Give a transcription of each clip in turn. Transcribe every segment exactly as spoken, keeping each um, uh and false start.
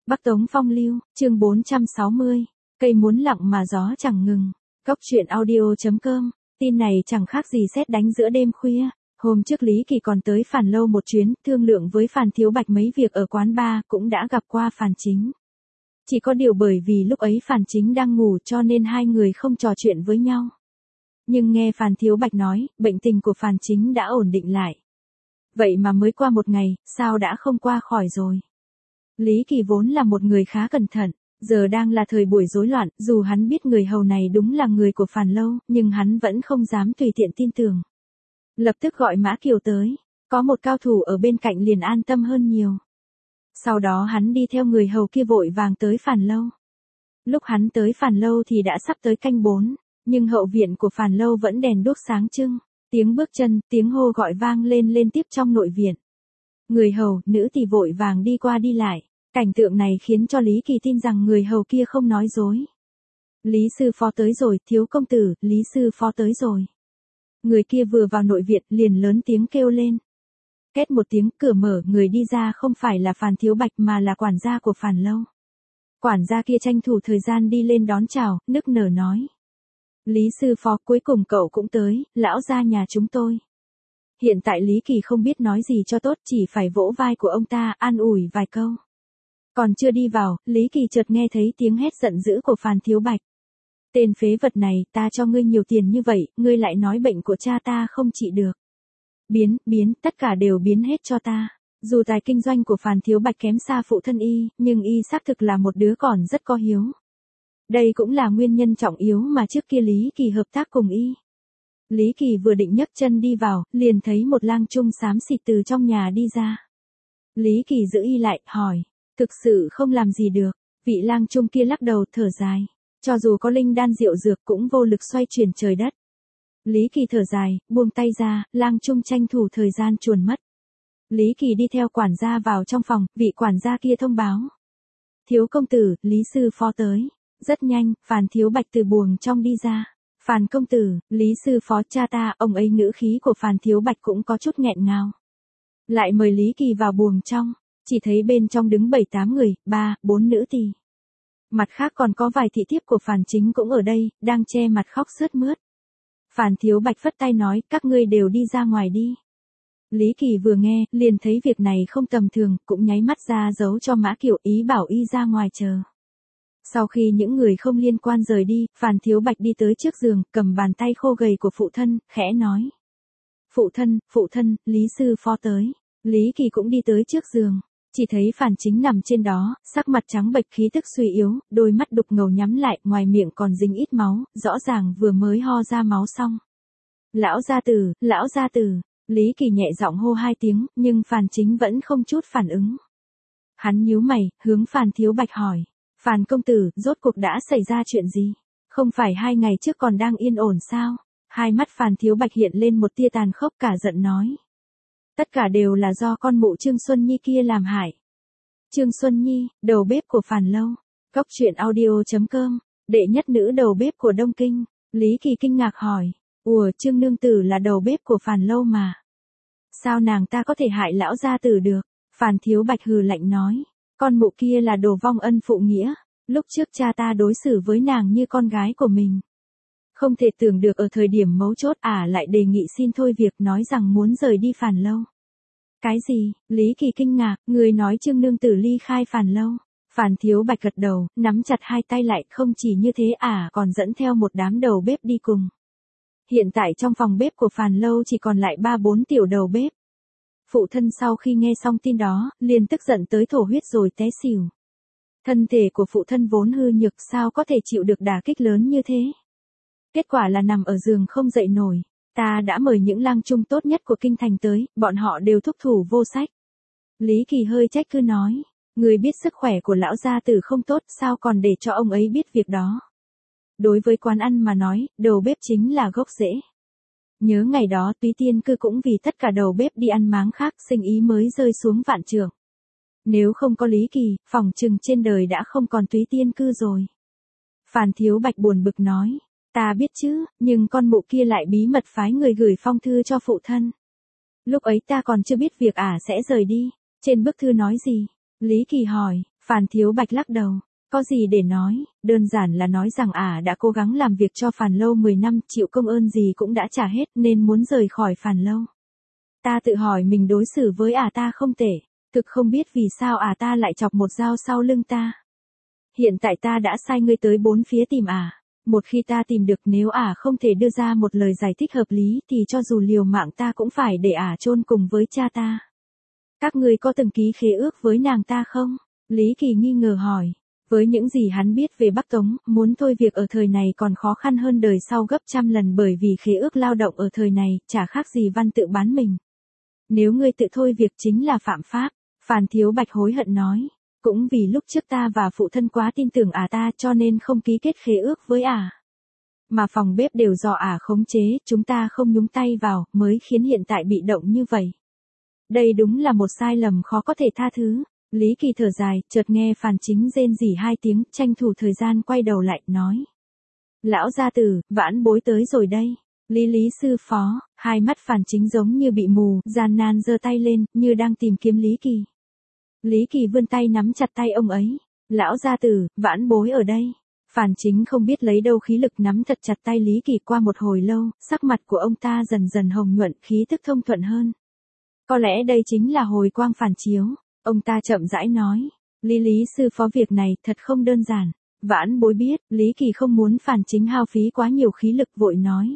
Bắc Tống Phong Lưu, chương bốn trăm sáu mươi, cây muốn lặng mà gió chẳng ngừng. Cốc truyện audio chấm com, tin này chẳng khác gì sét đánh giữa đêm khuya. Hôm trước Lý Kỳ còn tới Phàn Lâu một chuyến, thương lượng với Phàn Thiếu Bạch mấy việc ở quán bar, cũng đã gặp qua Phàn Chính. Chỉ có điều bởi vì lúc ấy Phàn Chính đang ngủ cho nên hai người không trò chuyện với nhau. Nhưng nghe Phàn Thiếu Bạch nói, bệnh tình của Phàn Chính đã ổn định lại. Vậy mà mới qua một ngày, sao đã không qua khỏi rồi? Lý Kỳ vốn là một người khá cẩn thận, giờ đang là thời buổi rối loạn, dù hắn biết người hầu này đúng là người của Phàn Lâu, nhưng hắn vẫn không dám tùy tiện tin tưởng. Lập tức gọi Mã Kiều tới, có một cao thủ ở bên cạnh liền an tâm hơn nhiều. Sau đó hắn đi theo người hầu kia vội vàng tới Phàn Lâu. Lúc hắn tới Phàn Lâu thì đã sắp tới canh bốn, nhưng hậu viện của Phàn Lâu vẫn đèn đuốc sáng trưng, tiếng bước chân, tiếng hô gọi vang lên liên tiếp trong nội viện. Người hầu, nữ thì vội vàng đi qua đi lại, cảnh tượng này khiến cho Lý Kỳ tin rằng người hầu kia không nói dối. Lý sư phó tới rồi, thiếu công tử, Lý sư phó tới rồi. Người kia vừa vào nội viện liền lớn tiếng kêu lên. Két một tiếng, cửa mở, người đi ra không phải là Phàn Thiếu Bạch mà là quản gia của Phàn Lâu. Quản gia kia tranh thủ thời gian đi lên đón chào, nức nở nói. Lý sư phó, cuối cùng cậu cũng tới, lão gia nhà chúng tôi. Hiện tại Lý Kỳ không biết nói gì cho tốt, chỉ phải vỗ vai của ông ta, an ủi vài câu. Còn chưa đi vào, Lý Kỳ chợt nghe thấy tiếng hét giận dữ của Phàn Thiếu Bạch. Tên phế vật này, ta cho ngươi nhiều tiền như vậy, ngươi lại nói bệnh của cha ta không trị được. Biến, biến, tất cả đều biến hết cho ta. Dù tài kinh doanh của Phàn Thiếu Bạch kém xa phụ thân y, nhưng y xác thực là một đứa còn rất có hiếu. Đây cũng là nguyên nhân trọng yếu mà trước kia Lý Kỳ hợp tác cùng y. Lý Kỳ vừa định nhấc chân đi vào, liền thấy một lang trung xám xịt từ trong nhà đi ra. Lý Kỳ giữ y lại, hỏi, thực sự không làm gì được. Vị lang trung kia lắc đầu thở dài, cho dù có linh đan diệu dược cũng vô lực xoay chuyển trời đất. Lý Kỳ thở dài, buông tay ra, lang trung tranh thủ thời gian chuồn mất. Lý Kỳ đi theo quản gia vào trong phòng, vị quản gia kia thông báo. Thiếu công tử, Lý sư phó tới. Rất nhanh, Phàn Thiếu Bạch từ buồng trong đi ra. Phàn công tử, Lý sư phó cha ta, ông ấy ngữ khí của Phàn Thiếu Bạch cũng có chút nghẹn ngào. Lại mời Lý Kỳ vào buồng trong, chỉ thấy bên trong đứng bảy tám người, ba, bốn nữ tỳ. Mặt khác còn có vài thị thiếp của Phàn Chính cũng ở đây, đang che mặt khóc sướt mướt. Phàn Thiếu Bạch phất tay nói, các ngươi đều đi ra ngoài đi. Lý Kỳ vừa nghe, liền thấy việc này không tầm thường, cũng nháy mắt ra dấu cho Mã Kiều, ý bảo y ra ngoài chờ. Sau khi những người không liên quan rời đi, Phàn Thiếu Bạch đi tới trước giường, cầm bàn tay khô gầy của phụ thân, khẽ nói. Phụ thân, phụ thân, Lý sư phó tới. Lý Kỳ cũng đi tới trước giường, chỉ thấy Phàn Chính nằm trên đó, sắc mặt trắng bệch, khí tức suy yếu, đôi mắt đục ngầu nhắm lại, ngoài miệng còn dính ít máu, rõ ràng vừa mới ho ra máu xong. Lão gia tử, lão gia tử, Lý Kỳ nhẹ giọng hô hai tiếng, nhưng Phàn Chính vẫn không chút phản ứng. Hắn nhíu mày, hướng Phàn Thiếu Bạch hỏi. Phàn công tử, rốt cuộc đã xảy ra chuyện gì? Không phải hai ngày trước còn đang yên ổn sao? Hai mắt Phàn Thiếu Bạch hiện lên một tia tàn khốc, cả giận nói. Tất cả đều là do con mụ Trương Xuân Nhi kia làm hại. Trương Xuân Nhi, đầu bếp của Phàn Lâu. Cốc truyện audio chấm com, đệ nhất nữ đầu bếp của Đông Kinh. Lý Kỳ kinh ngạc hỏi. Ủa, Trương nương tử là đầu bếp của Phàn Lâu mà. Sao nàng ta có thể hại lão gia tử được? Phàn Thiếu Bạch hừ lạnh nói. Con mụ kia là đồ vong ân phụ nghĩa, lúc trước cha ta đối xử với nàng như con gái của mình. Không thể tưởng được ở thời điểm mấu chốt ả lại đề nghị xin thôi việc, nói rằng muốn rời đi Phàn Lâu. Cái gì? Lý Kỳ kinh ngạc, người nói Trương nương tử ly khai Phàn Lâu. Phàn Thiếu Bạch gật đầu, nắm chặt hai tay lại, không chỉ như thế ả còn dẫn theo một đám đầu bếp đi cùng. Hiện tại trong phòng bếp của Phàn Lâu chỉ còn lại ba bốn tiểu đầu bếp. Phụ thân sau khi nghe xong tin đó, liền tức giận tới thổ huyết rồi té xỉu. Thân thể của phụ thân vốn hư nhược, sao có thể chịu được đả kích lớn như thế. Kết quả là nằm ở giường không dậy nổi. Ta đã mời những lang trung tốt nhất của kinh thành tới, bọn họ đều thúc thủ vô sách. Lý Kỳ hơi trách cứ nói, người biết sức khỏe của lão gia tử không tốt, sao còn để cho ông ấy biết việc đó. Đối với quán ăn mà nói, đầu bếp chính là gốc rễ. Nhớ ngày đó Túy Tiên Cư cũng vì tất cả đầu bếp đi ăn máng khác, sinh ý mới rơi xuống vạn trượng. Nếu không có Lý Kỳ, phỏng chừng trên đời đã không còn Túy Tiên Cư rồi. Phàn Thiếu Bạch buồn bực nói, ta biết chứ, nhưng con mụ kia lại bí mật phái người gửi phong thư cho phụ thân. Lúc ấy ta còn chưa biết việc ả sẽ rời đi, trên bức thư nói gì? Lý Kỳ hỏi, Phan Thiếu Bạch lắc đầu, có gì để nói, đơn giản là nói rằng ả đã cố gắng làm việc cho Phàn Lâu mười năm, chịu công ơn gì cũng đã trả hết nên muốn rời khỏi Phàn Lâu. Ta tự hỏi mình đối xử với ả ta không tệ, thực không biết vì sao ả ta lại chọc một dao sau lưng ta. Hiện tại ta đã sai ngươi tới bốn phía tìm ả, một khi ta tìm được nếu ả không thể đưa ra một lời giải thích hợp lý thì cho dù liều mạng ta cũng phải để ả chôn cùng với cha ta. Các ngươi có từng ký khế ước với nàng ta không? Lý Kỳ nghi ngờ hỏi. Với những gì hắn biết về Bắc Tống, muốn thôi việc ở thời này còn khó khăn hơn đời sau gấp trăm lần bởi vì khế ước lao động ở thời này chả khác gì văn tự bán mình. Nếu ngươi tự thôi việc chính là phạm pháp, Phan Thiếu Bạch hối hận nói. Cũng vì lúc trước ta và phụ thân quá tin tưởng ả ta cho nên không ký kết khế ước với ả. Mà phòng bếp đều do ả khống chế, chúng ta không nhúng tay vào, mới khiến hiện tại bị động như vậy. Đây đúng là một sai lầm khó có thể tha thứ. Lý Kỳ thở dài, chợt nghe Phan Chính rên rỉ hai tiếng, tranh thủ thời gian quay đầu lại, nói. Lão gia tử, vãn bối tới rồi đây. Lý Lý sư phó, hai mắt Phan Chính giống như bị mù, gian nan giơ tay lên, như đang tìm kiếm Lý Kỳ. Lý Kỳ vươn tay nắm chặt tay ông ấy. Lão gia tử, vãn bối ở đây. Phan Chính không biết lấy đâu khí lực nắm thật chặt tay Lý Kỳ. Qua một hồi lâu, sắc mặt của ông ta dần dần hồng nhuận, khí tức thông thuận hơn. Có lẽ đây chính là hồi quang phản chiếu. Ông ta chậm rãi nói. Lý Lý sư phó, việc này thật không đơn giản. Vãn bối biết, Lý Kỳ không muốn Phan Chính hao phí quá nhiều khí lực, vội nói.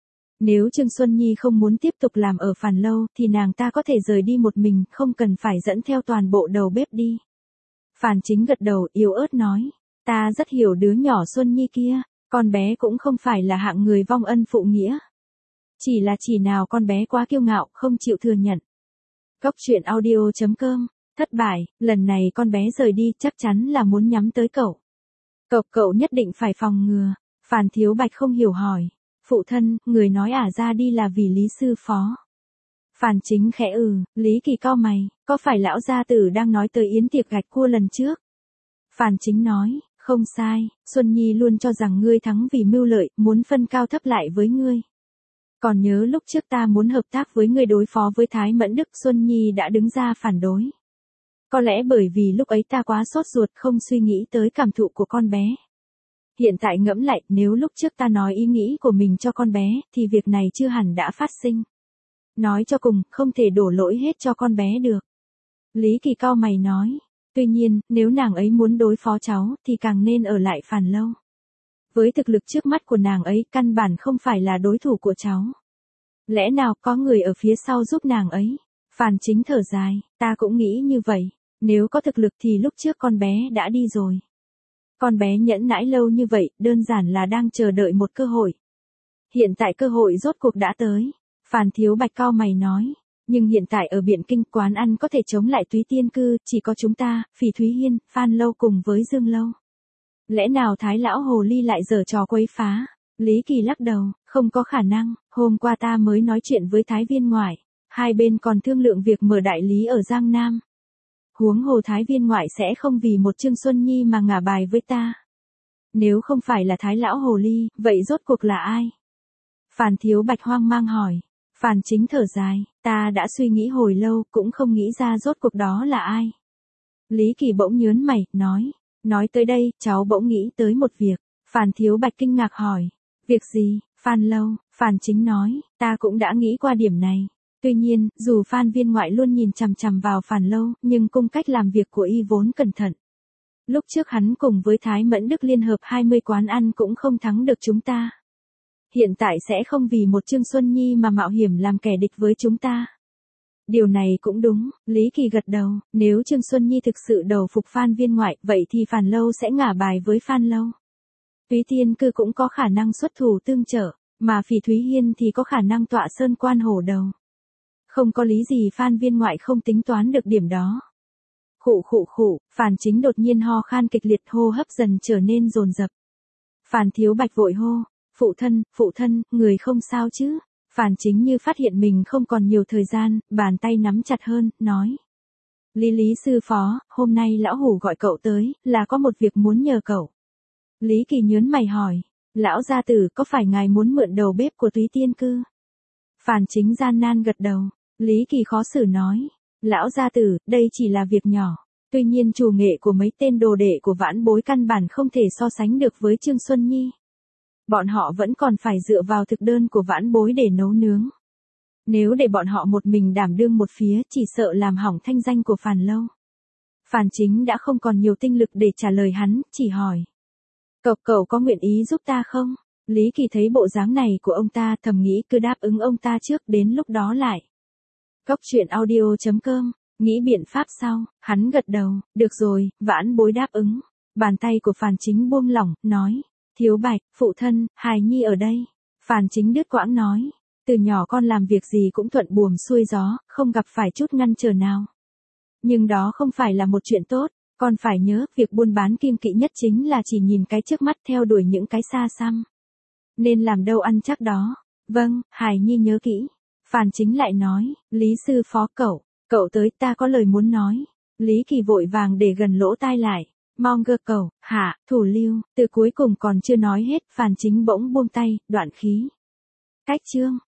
Nếu Trương Xuân Nhi không muốn tiếp tục làm ở Phàn Lâu thì nàng ta có thể rời đi một mình, không cần phải dẫn theo toàn bộ đầu bếp đi. Phan Chính gật đầu, yếu ớt nói. Ta rất hiểu đứa nhỏ Xuân Nhi kia, con bé cũng không phải là hạng người vong ân phụ nghĩa. Chỉ là chỉ nào con bé quá kiêu ngạo, không chịu thừa nhận. Góc truyện audio chấm com. Thất bại, lần này con bé rời đi chắc chắn là muốn nhắm tới cậu. Cậu cậu nhất định phải phòng ngừa. Phan Thiếu Bạch không hiểu hỏi. Phụ thân, người nói ả ra đi là vì Lý sư phó. Phan Chính khẽ ừ, Lý Kỳ cau mày, có phải lão gia tử đang nói tới yến tiệc gạch cua lần trước? Phan Chính nói, không sai, Xuân Nhi luôn cho rằng ngươi thắng vì mưu lợi, muốn phân cao thấp lại với ngươi. Còn nhớ lúc trước ta muốn hợp tác với ngươi đối phó với Thái Mẫn Đức, Xuân Nhi đã đứng ra phản đối. Có lẽ bởi vì lúc ấy ta quá sốt ruột không suy nghĩ tới cảm thụ của con bé. Hiện tại ngẫm lại, nếu lúc trước ta nói ý nghĩ của mình cho con bé, thì việc này chưa hẳn đã phát sinh. Nói cho cùng, không thể đổ lỗi hết cho con bé được. Lý Kỳ cau mày nói. Tuy nhiên, nếu nàng ấy muốn đối phó cháu, thì càng nên ở lại Phàn Lâu. Với thực lực trước mắt của nàng ấy, căn bản không phải là đối thủ của cháu. Lẽ nào có người ở phía sau giúp nàng ấy? Phan Chính thở dài, ta cũng nghĩ như vậy. Nếu có thực lực thì lúc trước con bé đã đi rồi. Con bé nhẫn nãi lâu như vậy, đơn giản là đang chờ đợi một cơ hội. Hiện tại cơ hội rốt cuộc đã tới. Phan Thiếu Bạch cau mày nói. Nhưng hiện tại ở Biện Kinh, quán ăn có thể chống lại Túy Tiên Cư, chỉ có chúng ta, Phỉ Thúy Hiên, Phan Lâu cùng với Dương Lâu. Lẽ nào Thái Lão Hồ Ly lại giở trò quấy phá? Lý Kỳ lắc đầu, không có khả năng, hôm qua ta mới nói chuyện với Thái Viên Ngoại. Hai bên còn thương lượng việc mở đại lý ở Giang Nam. Huống hồ Thái Viên Ngoại sẽ không vì một Trương Xuân Nhi mà ngả bài với ta. Nếu không phải là Thái Lão Hồ Ly, vậy rốt cuộc là ai? Phan Thiếu Bạch hoang mang hỏi. Phan Chính thở dài, ta đã suy nghĩ hồi lâu, cũng không nghĩ ra rốt cuộc đó là ai. Lý Kỳ bỗng nhớn mày, nói. Nói tới đây, cháu bỗng nghĩ tới một việc. Phan Thiếu Bạch kinh ngạc hỏi. Việc gì? Phan Lâu, Phan Chính nói, ta cũng đã nghĩ qua điểm này. Tuy nhiên, dù Phan Viên Ngoại luôn nhìn chằm chằm vào Phan Lâu, nhưng cung cách làm việc của y vốn cẩn thận. Lúc trước hắn cùng với Thái Mẫn Đức liên hợp hai mươi quán ăn cũng không thắng được chúng ta. Hiện tại sẽ không vì một Trương Xuân Nhi mà mạo hiểm làm kẻ địch với chúng ta. Điều này cũng đúng, Lý Kỳ gật đầu, nếu Trương Xuân Nhi thực sự đầu phục Phan Viên Ngoại, vậy thì Phan Lâu sẽ ngả bài với Phan Lâu. Túy Tiên Cư cũng có khả năng xuất thủ tương trợ, mà Phỉ Thúy Hiên thì có khả năng tọa sơn quan hổ đầu. Không có lý gì Phan Viên Ngoại không tính toán được điểm đó. Khụ khụ khụ, Phan Chính đột nhiên ho khan kịch liệt, hô hấp dần trở nên dồn dập. Phan Thiếu Bạch vội hô, phụ thân, phụ thân, người không sao chứ? Phan Chính như phát hiện mình không còn nhiều thời gian, bàn tay nắm chặt hơn, nói. Lý Lý sư phó, hôm nay lão hủ gọi cậu tới, là có một việc muốn nhờ cậu. Lý Kỳ nhớn mày hỏi, lão gia tử có phải ngài muốn mượn đầu bếp của Túy Tiên Cư? Phan Chính gian nan gật đầu, Lý Kỳ khó xử nói, lão gia tử, đây chỉ là việc nhỏ. Tuy nhiên chủ nghệ của mấy tên đồ đệ của Vãn Bối căn bản không thể so sánh được với Trương Xuân Nhi. Bọn họ vẫn còn phải dựa vào thực đơn của Vãn Bối để nấu nướng. Nếu để bọn họ một mình đảm đương một phía chỉ sợ làm hỏng thanh danh của Phàn Lâu. Phàn Chính đã không còn nhiều tinh lực để trả lời hắn, chỉ hỏi. Cậu cậu có nguyện ý giúp ta không? Lý Kỳ thấy bộ dáng này của ông ta thầm nghĩ cứ đáp ứng ông ta trước đến lúc đó lại. Cốc truyện audio chấm com, nghĩ biện pháp sau, hắn gật đầu, được rồi, Vãn Bối đáp ứng. Bàn tay của Phàn Chính buông lỏng, nói. Thiếu Bạch, phụ thân, hài nhi ở đây. Phàn Chính đứt quãng nói. Từ nhỏ con làm việc gì cũng thuận buồm xuôi gió, không gặp phải chút ngăn trở nào. Nhưng đó không phải là một chuyện tốt, con phải nhớ, việc buôn bán kiêng kỵ nhất chính là chỉ nhìn cái trước mắt theo đuổi những cái xa xăm. Nên làm đâu ăn chắc đó. Vâng, hài nhi nhớ kỹ. Phàn Chính lại nói, Lý sư phó cậu, cậu tới ta có lời muốn nói. Lý Kỳ vội vàng để gần lỗ tai lại. Mong gơ cậu, hạ, thủ lưu, từ cuối cùng còn chưa nói hết, Phàn Chính bỗng buông tay, đoạn khí. Cách chương.